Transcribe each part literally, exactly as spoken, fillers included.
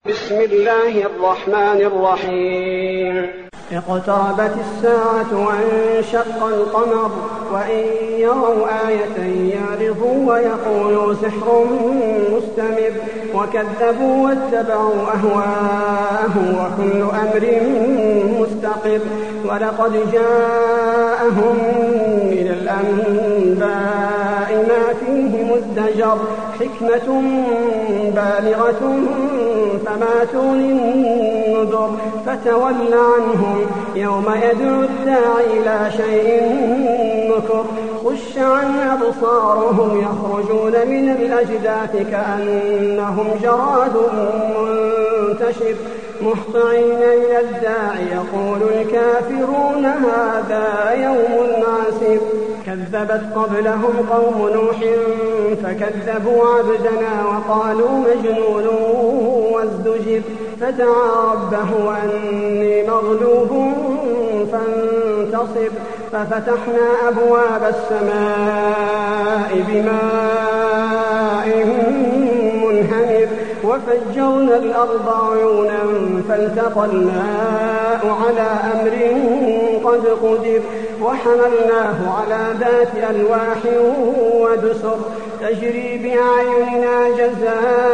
بسم الله الرحمن الرحيم. اقتربت الساعة وانشق القمر وإن يروا آية يعرضوا ويقولوا سحر مستمر وكذبوا واتبعوا أهواءهم وكل أمر مستقر ولقد جاءهم من الأنباء ما فيه مزدجر حكمة بالغة فما تغني النذر فتول عنهم يوم يدعو الداعي إلى شيء نكر خش عن أبصارهم يخرجون من الأجداث كأنهم جراد منتشر مهطعين إلى الداعي يقول الكافرون هذا يوم عسير كذبت قبلهم قوم نوح فكذبوا عبدنا وقالوا مجنون وازدجر فدعا ربه أني مغلوب فانتصر ففتحنا أبواب السماء بماء منهمر وفجرنا الأرض عيونا فالتقى الماء على أمر قد قدر وحملناه على ذات ألواح ودسر تجري بأعيننا جزاء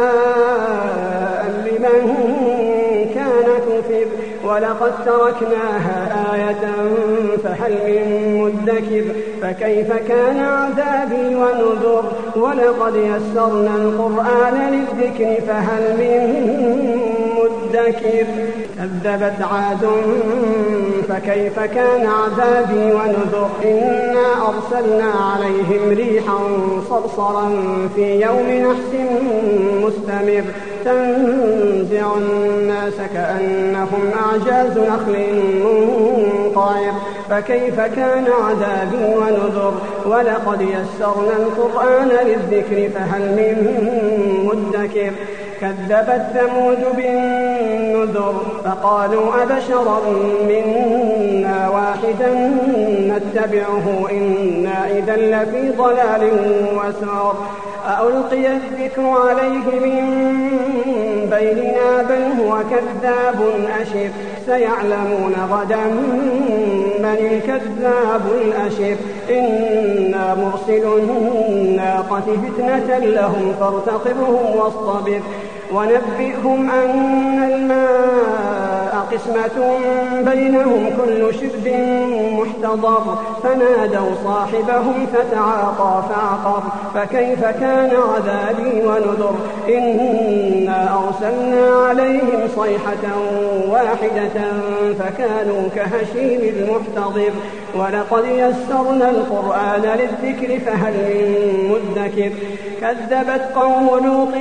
لمن كان كفر ولقد تركناها آية فهل من مدكر فكيف كان عذابي ونذر ولقد يسرنا القرآن للذكر فهل من مدكر كذبت عاد فكيف كان عذابي ونذر إنا أرسلنا عليهم ريحا صرصرا في يوم نحس مستمر تنزع الناس كأنهم أعجاز نخل منقعر فكيف كان عذابي ونذر ولقد يسرنا القرآن للذكر فهل من مدكر كذبت ثمود بالنذر فقالوا أبشرا منا واحدا نتبعه إنا إذا لفي ضلال وسعر ألقي الذكر عليه من بيننا بل هو كذاب أشر سيعلمون غدا من الكذاب الأشر إنا مرسل الناقة فتنة لهم فارتقبهم واصطبر ونبئهم أن الماء قسمة بينهم كل شرب محتضر فنادوا صاحبهم فتعاطى فعقر فكيف كان عذابي ونذر إنا أرسلنا عليهم صيحة واحدة فكانوا كهشيم المحتضر ولقد يسرنا القرآن للذكر فهل من مدكر كذبت قوم لوط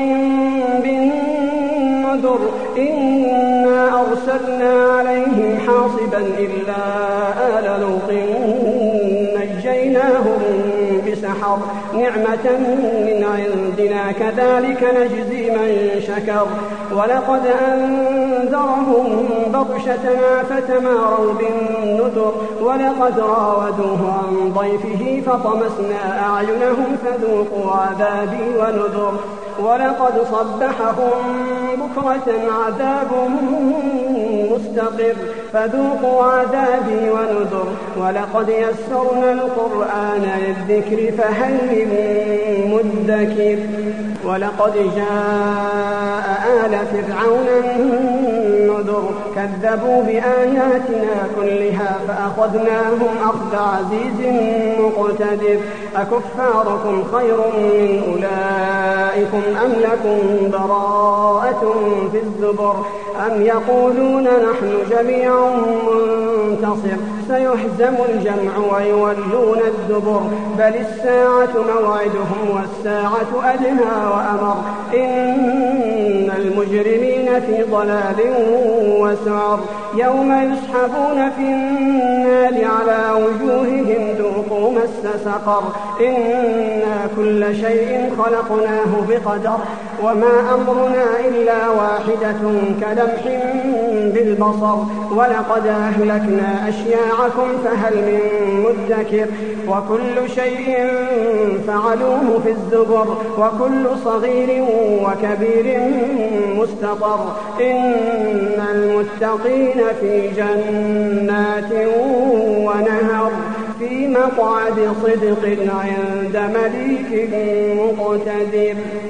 بالنذر إنا أرسلنا عليهم حاصبا إلا آل لوط نجيناهم بسحر نعمة من عندنا كذلك نجزي من شكر ولقد أنذرهم بطشتنا فتماروا بالنذر ولقد راودوه عن ضيفه فطمسنا أعينهم فذوقوا عذابي ونذر ولقد صبحهم بكرة عذاب مستقر فذوقوا عذابي ونذر ولقد يسرنا القرآن للذكر فهل من مدكر ولقد جاء آل فرعون النذر كذبوا بآياتنا كلها فأخذناهم أخذ عزيز مقتدر أكفاركم خير من أولئكم أم لكم براءة في الزبر أم يقولون نحن جميع منتصر سيهزم الجمع ويولون الدبر بل الساعة موعدهم والساعة أدنى وأمر إن المجرمين في ضلال وسعر والسعر يوم يسحبون في النار على وجوههم ذوقوا مس سقر إنا كل شيء خلقناه بقدر وما أمرنا إلا واحدة كلمح بالبصر ولقد أهلكنا أشياعكم فهل من مدكر وكل شيء فعلوه في الزبر وكل صغير وكبير مستقر إن المتقين في جنات ونهر في مقعد صدق عند مليك مقتدر.